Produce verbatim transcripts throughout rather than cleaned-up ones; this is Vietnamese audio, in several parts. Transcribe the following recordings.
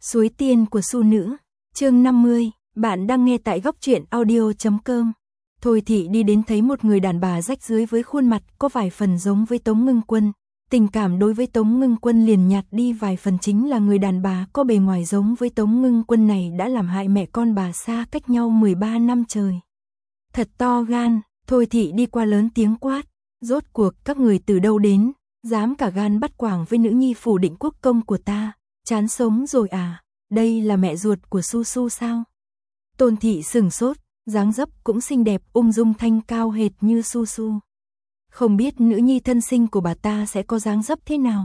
Suối tiên của Su Nữ, chương năm mươi, bạn đang nghe tại góc truyện audio chấm com. Thôi Thị đi đến thấy một người đàn bà rách rưới với khuôn mặt có vài phần giống với Tống Ngưng Quân. Tình cảm đối với Tống Ngưng Quân liền nhạt đi vài phần, chính là người đàn bà có bề ngoài giống với Tống Ngưng Quân này đã làm hại mẹ con bà xa cách nhau mười ba năm trời. Thật to gan, Thôi Thị đi qua lớn tiếng quát, rốt cuộc các người từ đâu đến, dám cả gan bắt quàng với nữ nhi phủ định quốc công của ta, chán sống rồi à, đây là mẹ ruột của Su Su sao? Tôn Thị sừng sốt, dáng dấp cũng xinh đẹp, ung dung thanh cao hệt như Su Su. Không biết nữ nhi thân sinh của bà ta sẽ có dáng dấp thế nào.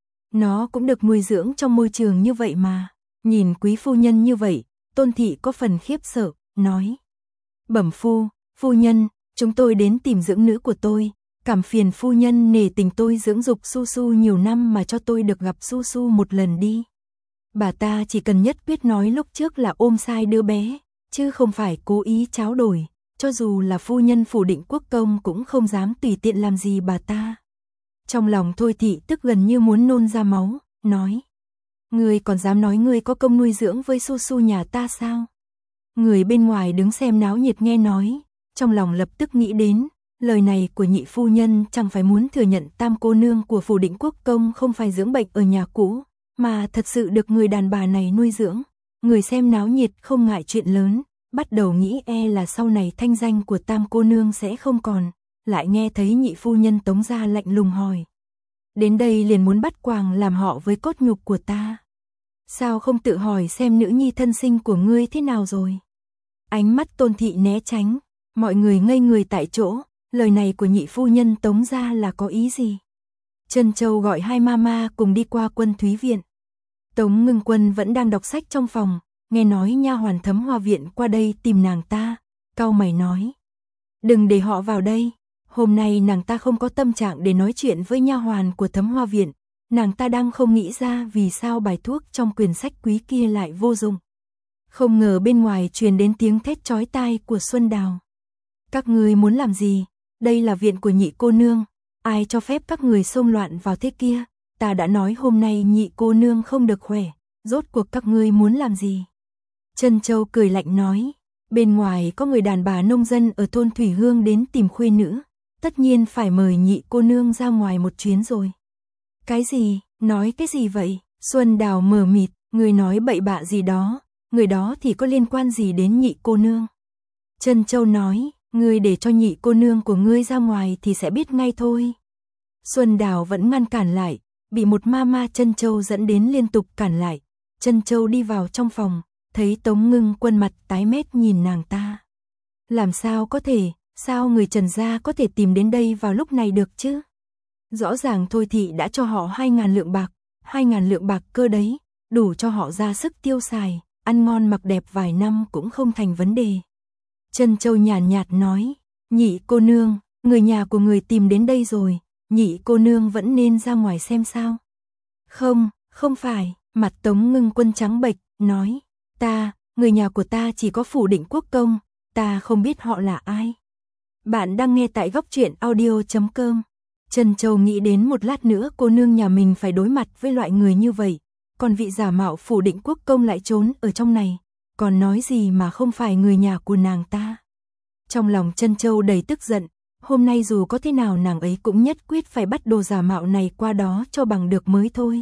Nó cũng được nuôi dưỡng trong môi trường như vậy mà. Nhìn quý phu nhân như vậy, Tôn Thị có phần khiếp sợ, nói. Bẩm phu, phu nhân, chúng tôi đến tìm dưỡng nữ của tôi. Cảm phiền phu nhân nể tình tôi dưỡng dục Su Su nhiều năm mà cho tôi được gặp Su Su một lần đi. Bà ta chỉ cần nhất quyết nói lúc trước là ôm sai đứa bé, chứ không phải cố ý tráo đổi. Cho dù là phu nhân phủ định quốc công cũng không dám tùy tiện làm gì bà ta. Trong lòng Thôi Thị tức gần như muốn nôn ra máu, nói. Ngươi còn dám nói ngươi có công nuôi dưỡng với Su Su nhà ta sao? Người bên ngoài đứng xem náo nhiệt nghe nói, trong lòng lập tức nghĩ đến, lời này của nhị phu nhân chẳng phải muốn thừa nhận tam cô nương của phủ định quốc công không phải dưỡng bệnh ở nhà cũ, mà thật sự được người đàn bà này nuôi dưỡng. Người xem náo nhiệt không ngại chuyện lớn, bắt đầu nghĩ e là sau này thanh danh của tam cô nương sẽ không còn, lại nghe thấy nhị phu nhân Tống gia lạnh lùng hỏi. Đến đây liền muốn bắt quàng làm họ với cốt nhục của ta. Sao không tự hỏi xem nữ nhi thân sinh của ngươi thế nào rồi? Ánh mắt Tôn Thị né tránh, mọi người ngây người tại chỗ, lời này của nhị phu nhân Tống gia là có ý gì? Trân Châu gọi hai mama cùng đi qua Quân Thúy viện. Tống Ngưng Quân vẫn đang đọc sách trong phòng, nghe nói nha hoàn Thấm Hoa viện qua đây tìm nàng ta, cau mày nói: "Đừng để họ vào đây, hôm nay nàng ta không có tâm trạng để nói chuyện với nha hoàn của Thấm Hoa viện, nàng ta đang không nghĩ ra vì sao bài thuốc trong quyển sách quý kia lại vô dụng." Không ngờ bên ngoài truyền đến tiếng thét chói tai của Xuân Đào. "Các ngươi muốn làm gì? Đây là viện của nhị cô nương, ai cho phép các người xông loạn vào thế kia? Ta đã nói hôm nay nhị cô nương không được khỏe, rốt cuộc các ngươi muốn làm gì?" Trân Châu cười lạnh nói, bên ngoài có người đàn bà nông dân ở thôn Thủy Hương đến tìm khuê nữ, tất nhiên phải mời nhị cô nương ra ngoài một chuyến rồi. Cái gì, nói cái gì vậy? Xuân Đào mờ mịt, người nói bậy bạ gì đó, người đó thì có liên quan gì đến nhị cô nương? Trân Châu nói, ngươi để cho nhị cô nương của ngươi ra ngoài thì sẽ biết ngay thôi. Xuân Đào vẫn ngăn cản lại, bị một mama Trân Châu dẫn đến liên tục cản lại. Trân Châu đi vào trong phòng, thấy Tống Ngưng Quân mặt tái mét nhìn nàng ta. Làm sao có thể, sao người Trần gia có thể tìm đến đây vào lúc này được chứ? Rõ ràng Thôi Thị đã cho họ hai ngàn lượng bạc, hai ngàn lượng bạc cơ đấy, đủ cho họ ra sức tiêu xài, ăn ngon mặc đẹp vài năm cũng không thành vấn đề. Trân Châu nhàn nhạt nói, nhị cô nương, người nhà của người tìm đến đây rồi, nhị cô nương vẫn nên ra ngoài xem sao. Không, không phải, mặt Tống Ngưng Quân trắng bệch, nói, ta, người nhà của ta chỉ có phủ định quốc công, ta không biết họ là ai. Bạn đang nghe tại góc truyện audio chấm com. Trân Châu nghĩ đến một lát nữa cô nương nhà mình phải đối mặt với loại người như vậy, còn vị giả mạo phủ định quốc công lại trốn ở trong này, còn nói gì mà không phải người nhà của nàng ta. Trong lòng Trân Châu đầy tức giận, hôm nay dù có thế nào nàng ấy cũng nhất quyết phải bắt đồ giả mạo này qua đó cho bằng được mới thôi.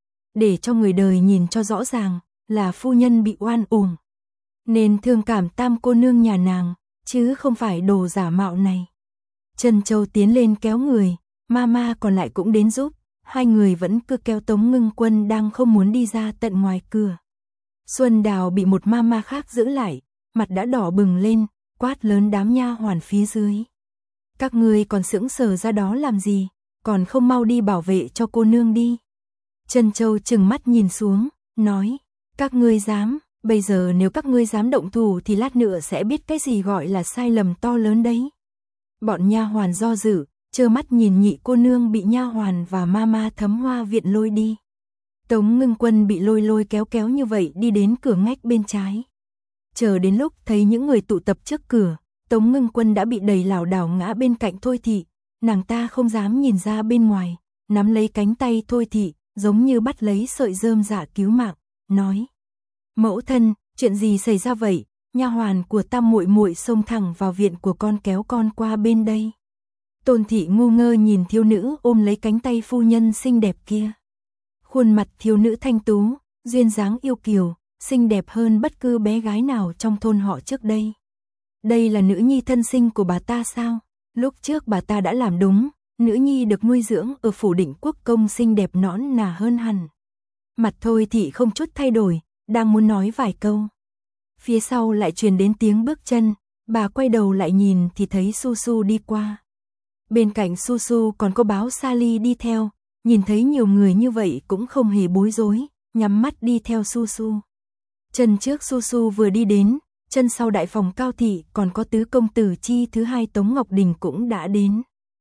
Để cho người đời nhìn cho rõ ràng, là phu nhân bị oan uổng. Nên thương cảm tam cô nương nhà nàng, chứ không phải đồ giả mạo này. Trân Châu tiến lên kéo người, mama còn lại cũng đến giúp, hai người vẫn cứ kéo Tống Ngưng Quân đang không muốn đi ra tận ngoài cửa. Xuân Đào bị một mama khác giữ lại, mặt đã đỏ bừng lên, quát lớn đám nha hoàn phía dưới. Các ngươi còn sững sờ ra đó làm gì, còn không mau đi bảo vệ cho cô nương đi. Trân Châu trừng mắt nhìn xuống, nói, các ngươi dám, bây giờ nếu các ngươi dám động thủ thì lát nữa sẽ biết cái gì gọi là sai lầm to lớn đấy. Bọn nha hoàn do dự, trơ mắt nhìn nhị cô nương bị nha hoàn và mama Thấm Hoa viện lôi đi. Tống Ngưng Quân bị lôi lôi kéo kéo như vậy đi đến cửa ngách bên trái. Chờ đến lúc thấy những người tụ tập trước cửa, Tống Ngưng Quân đã bị đẩy lảo đảo ngã bên cạnh Thôi Thị, nàng ta không dám nhìn ra bên ngoài, nắm lấy cánh tay Thôi Thị, giống như bắt lấy sợi rơm dạ cứu mạng, nói, Mẫu thân, chuyện gì xảy ra vậy? Nha hoàn của Tam muội muội xông thẳng vào viện của con kéo con qua bên đây. Tôn thị ngu ngơ nhìn thiếu nữ ôm lấy cánh tay phu nhân xinh đẹp kia. Khuôn mặt thiếu nữ thanh tú, duyên dáng yêu kiều, xinh đẹp hơn bất cứ bé gái nào trong thôn họ trước đây. Đây là nữ nhi thân sinh của bà ta sao? Lúc trước bà ta đã làm đúng, nữ nhi được nuôi dưỡng ở phủ Định Quốc công xinh đẹp nõn nà hơn hẳn. Mặt Thôi thị không chút thay đổi, đang muốn nói vài câu. Phía sau lại truyền đến tiếng bước chân, bà quay đầu lại nhìn thì thấy Su Su đi qua. Bên cạnh Su Su còn có Báo Sali đi theo, nhìn thấy nhiều người như vậy cũng không hề bối rối, nhắm mắt đi theo Su Su. Chân trước Su Su vừa đi đến, chân sau đại phòng Cao thị còn có tứ công tử chi thứ hai Tống Ngọc Đình cũng đã đến.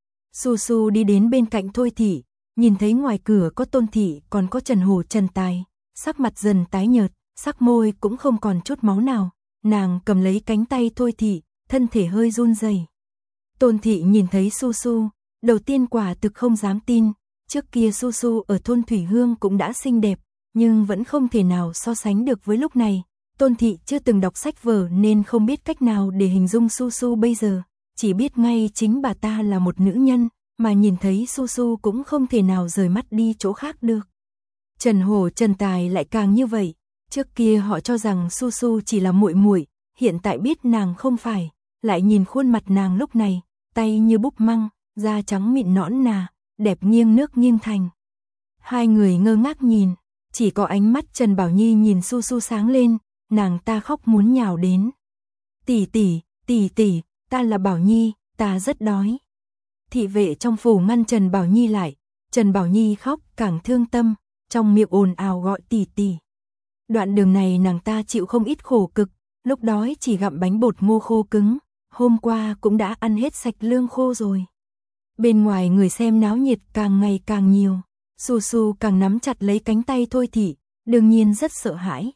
Su Su đi đến bên cạnh Thôi thị, nhìn thấy ngoài cửa có Tôn thị còn có Trần Hồ Trần Tài, sắc mặt dần tái nhợt, sắc môi cũng không còn chút máu nào, nàng cầm lấy cánh tay Thôi thị, thân thể hơi run rẩy. Tôn thị nhìn thấy Su Su, đầu tiên quả thực không dám tin, trước kia Su Su ở thôn Thủy Hương cũng đã xinh đẹp, nhưng vẫn không thể nào so sánh được với lúc này. Tôn thị chưa từng đọc sách vở nên không biết cách nào để hình dung Su Su bây giờ, chỉ biết ngay chính bà ta là một nữ nhân, mà nhìn thấy Su Su cũng không thể nào rời mắt đi chỗ khác được. Trần Hồ Trần Tài lại càng như vậy, trước kia họ cho rằng Su Su chỉ là muội muội, hiện tại biết nàng không phải, lại nhìn khuôn mặt nàng lúc này, tay như búp măng, da trắng mịn nõn nà, đẹp nghiêng nước nghiêng thành. Hai người ngơ ngác nhìn, chỉ có ánh mắt Trần Bảo Nhi nhìn Su Su sáng lên, nàng ta khóc muốn nhào đến. Tỷ tỷ, tỷ tỷ, ta là Bảo Nhi, ta rất đói. Thị vệ trong phủ ngăn Trần Bảo Nhi lại, Trần Bảo Nhi khóc càng thương tâm, trong miệng ồn ào gọi tỷ tỷ. Đoạn đường này nàng ta chịu không ít khổ cực, lúc đói chỉ gặm bánh bột ngô khô cứng, hôm qua cũng đã ăn hết sạch lương khô rồi. Bên ngoài người xem náo nhiệt càng ngày càng nhiều, Su Su càng nắm chặt lấy cánh tay Thôi thị, đương nhiên rất sợ hãi.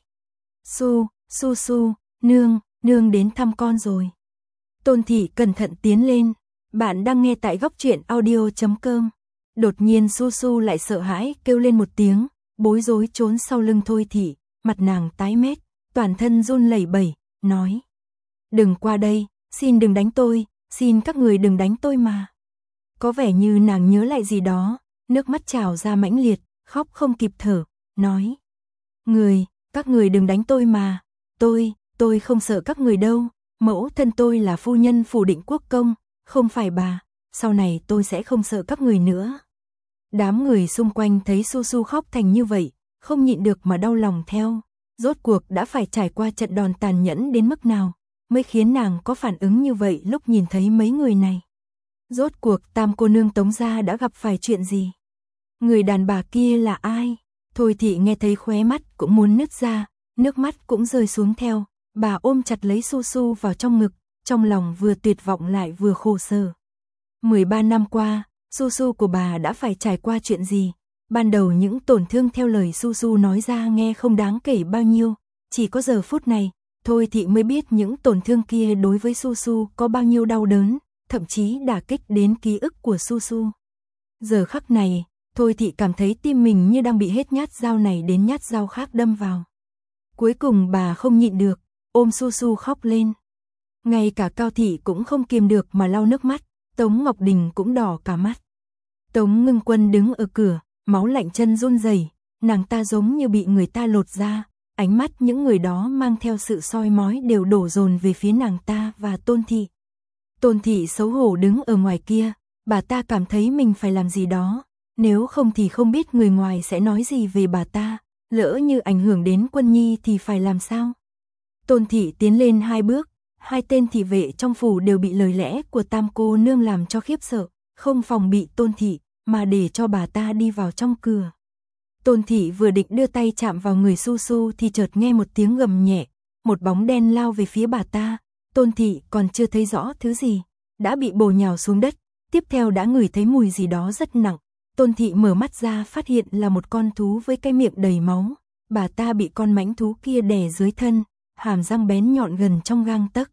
Su, Su Su, nương, nương đến thăm con rồi. Tôn thị cẩn thận tiến lên, bạn đang nghe tại góc truyện audio chấm com. Đột nhiên Su Su lại sợ hãi kêu lên một tiếng, bối rối trốn sau lưng Thôi thị, mặt nàng tái mét, toàn thân run lẩy bẩy, nói: "Đừng qua đây, xin đừng đánh tôi, xin các người đừng đánh tôi mà." Có vẻ như nàng nhớ lại gì đó, nước mắt trào ra mãnh liệt, khóc không kịp thở, nói: "Người, các người đừng đánh tôi mà, tôi, tôi không sợ các người đâu, mẫu thân tôi là phu nhân phủ Định Quốc công, không phải bà, sau này tôi sẽ không sợ các người nữa." Đám người xung quanh thấy Su Su khóc thành như vậy, không nhịn được mà đau lòng theo, rốt cuộc đã phải trải qua trận đòn tàn nhẫn đến mức nào, mới khiến nàng có phản ứng như vậy lúc nhìn thấy mấy người này. Rốt cuộc Tam cô nương Tống gia đã gặp phải chuyện gì? Người đàn bà kia là ai? Thôi thị nghe thấy khóe mắt cũng muốn nứt ra, nước mắt cũng rơi xuống theo, bà ôm chặt lấy Su Su vào trong ngực, trong lòng vừa tuyệt vọng lại vừa khổ sở. mười ba năm qua, Su Su của bà đã phải trải qua chuyện gì? Ban đầu những tổn thương theo lời Su Su nói ra nghe không đáng kể bao nhiêu, chỉ có giờ phút này, Thôi thị mới biết những tổn thương kia đối với Su Su có bao nhiêu đau đớn, thậm chí đả kích đến ký ức của Su Su. Giờ khắc này, Thôi thị cảm thấy tim mình như đang bị hết nhát dao này đến nhát dao khác đâm vào. Cuối cùng bà không nhịn được, ôm Su Su khóc lên. Ngay cả Cao thị cũng không kiềm được mà lau nước mắt, Tống Ngọc Đình cũng đỏ cả mắt. Tống Ngưng Quân đứng ở cửa, máu lạnh chân run rẩy, nàng ta giống như bị người ta lột ra, ánh mắt những người đó mang theo sự soi mói đều đổ dồn về phía nàng ta và Tôn thị. Tôn thị xấu hổ đứng ở ngoài kia, bà ta cảm thấy mình phải làm gì đó, nếu không thì không biết người ngoài sẽ nói gì về bà ta, lỡ như ảnh hưởng đến Quân Nhi thì phải làm sao. Tôn thị tiến lên hai bước, hai tên thị vệ trong phủ đều bị lời lẽ của Tam cô nương làm cho khiếp sợ, không phòng bị Tôn thị, mà để cho bà ta đi vào trong cửa. Tôn thị vừa định đưa tay chạm vào người Su Su thì chợt nghe một tiếng gầm nhẹ, một bóng đen lao về phía bà ta. Tôn thị còn chưa thấy rõ thứ gì, đã bị bổ nhào xuống đất, tiếp theo đã ngửi thấy mùi gì đó rất nặng. Tôn thị mở mắt ra phát hiện là một con thú với cái miệng đầy máu, bà ta bị con mãnh thú kia đè dưới thân, hàm răng bén nhọn gần trong gang tấc.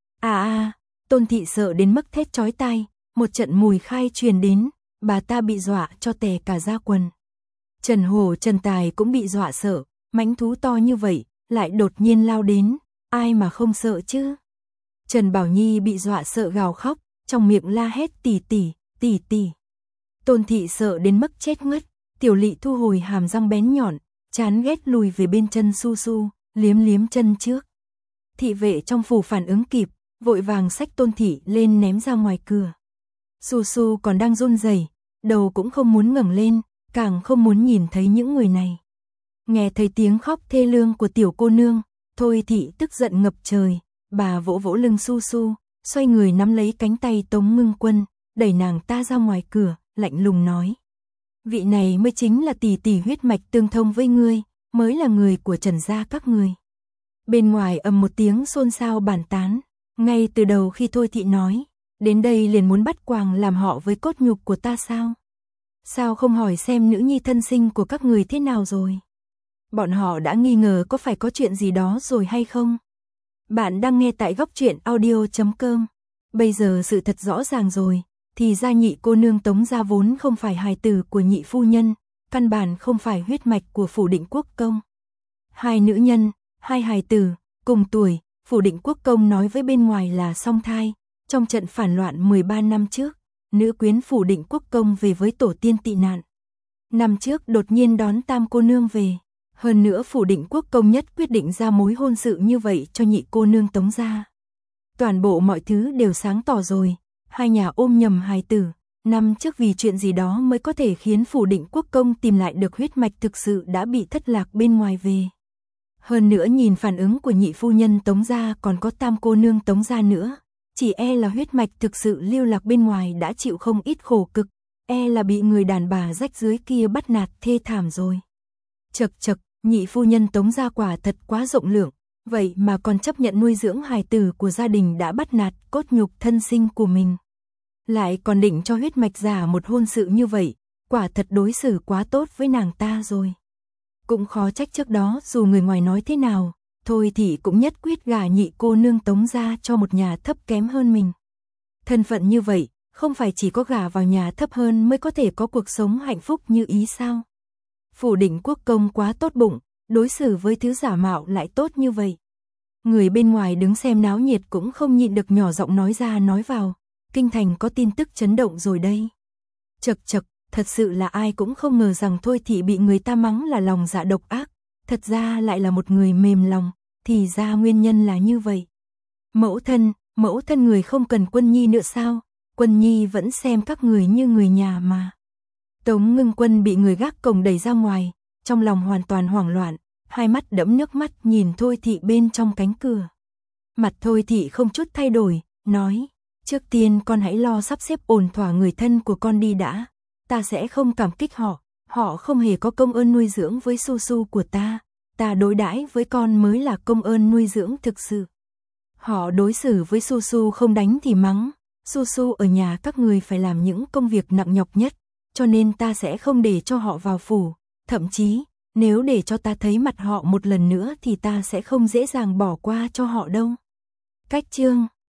À à, Tôn thị sợ đến mức thét chói tai, một trận mùi khai truyền đến, bà ta bị dọa cho tè cả da quần. Trần Hồ Trần Tài cũng bị dọa sợ, mãnh thú to như vậy, lại đột nhiên lao đến, ai mà không sợ chứ. Trần Bảo Nhi bị dọa sợ gào khóc, trong miệng la hét tỷ tỷ, tỷ tỷ. Tôn thị sợ đến mức chết ngất, Tiểu Lị thu hồi hàm răng bén nhọn, chán ghét lùi về bên chân Su Su, liếm liếm chân trước. Thị vệ trong phủ phản ứng kịp, vội vàng xách Tôn thị lên ném ra ngoài cửa. Su Su còn đang run rẩy, đầu cũng không muốn ngẩng lên, càng không muốn nhìn thấy những người này. Nghe thấy tiếng khóc thê lương của tiểu cô nương, Thôi thị tức giận ngập trời, bà vỗ vỗ lưng Su Su, xoay người nắm lấy cánh tay Tống Ngưng Quân, đẩy nàng ta ra ngoài cửa, lạnh lùng nói: "Vị này mới chính là tỷ tỷ huyết mạch tương thông với ngươi, mới là người của Trần gia các ngươi." Bên ngoài ầm một tiếng xôn xao bàn tán, ngay từ đầu khi Thôi thị nói, đến đây liền muốn bắt quàng làm họ với cốt nhục của ta sao? Sao không hỏi xem nữ nhi thân sinh của các người thế nào rồi? Bọn họ đã nghi ngờ có phải có chuyện gì đó rồi hay không? Bạn đang nghe tại góc truyện audio chấm com. Bây giờ sự thật rõ ràng rồi, thì ra nhị cô nương Tống gia vốn không phải hài tử của nhị phu nhân, căn bản không phải huyết mạch của Phủ Định Quốc Công. Hai nữ nhân, hai hài tử, cùng tuổi, Phủ Định Quốc Công nói với bên ngoài là song thai. Trong trận phản loạn mười ba năm trước, nữ quyến Phủ Định Quốc Công về với tổ tiên tị nạn. Năm trước đột nhiên đón tam cô nương về. Hơn nữa Phủ Định Quốc Công nhất quyết định ra mối hôn sự như vậy cho nhị cô nương Tống gia. Toàn bộ mọi thứ đều sáng tỏ rồi, hai nhà ôm nhầm hài tử. Năm trước vì chuyện gì đó mới có thể khiến Phủ Định Quốc Công tìm lại được huyết mạch thực sự đã bị thất lạc bên ngoài về. Hơn nữa nhìn phản ứng của nhị phu nhân Tống gia còn có tam cô nương Tống gia nữa. Chỉ e là huyết mạch thực sự lưu lạc bên ngoài đã chịu không ít khổ cực, e là bị người đàn bà rách dưới kia bắt nạt thê thảm rồi. Chật chật, nhị phu nhân Tống gia quả thật quá rộng lượng, vậy mà còn chấp nhận nuôi dưỡng hài tử của gia đình đã bắt nạt cốt nhục thân sinh của mình. Lại còn định cho huyết mạch giả một hôn sự như vậy, quả thật đối xử quá tốt với nàng ta rồi. Cũng khó trách trước đó dù người ngoài nói thế nào, Thôi thì cũng nhất quyết gả nhị cô nương Tống gia cho một nhà thấp kém hơn mình. Thân phận như vậy, không phải chỉ có gả vào nhà thấp hơn mới có thể có cuộc sống hạnh phúc như ý sao? Phủ Định Quốc Công quá tốt bụng, đối xử với thứ giả mạo lại tốt như vậy. Người bên ngoài đứng xem náo nhiệt cũng không nhịn được nhỏ giọng nói ra nói vào, kinh thành có tin tức chấn động rồi đây. Chật chật, thật sự là ai cũng không ngờ rằng Thôi thị bị người ta mắng là lòng dạ độc ác, thật ra lại là một người mềm lòng, thì ra nguyên nhân là như vậy. Mẫu thân, mẫu thân người không cần Quân Nhi nữa sao? Quân Nhi vẫn xem các người như người nhà mà. Tống Ngưng Quân bị người gác cổng đẩy ra ngoài, trong lòng hoàn toàn hoảng loạn, hai mắt đẫm nước mắt nhìn Thôi thị bên trong cánh cửa. Mặt Thôi thị không chút thay đổi, nói, trước tiên con hãy lo sắp xếp ổn thỏa người thân của con đi đã, ta sẽ không cảm kích họ, họ không hề có công ơn nuôi dưỡng với Su Su của ta, ta đối đãi với con mới là công ơn nuôi dưỡng thực sự. Họ đối xử với Su Su không đánh thì mắng, Su Su ở nhà các người phải làm những công việc nặng nhọc nhất, cho nên ta sẽ không để cho họ vào phủ, thậm chí, nếu để cho ta thấy mặt họ một lần nữa thì ta sẽ không dễ dàng bỏ qua cho họ đâu. Cách chương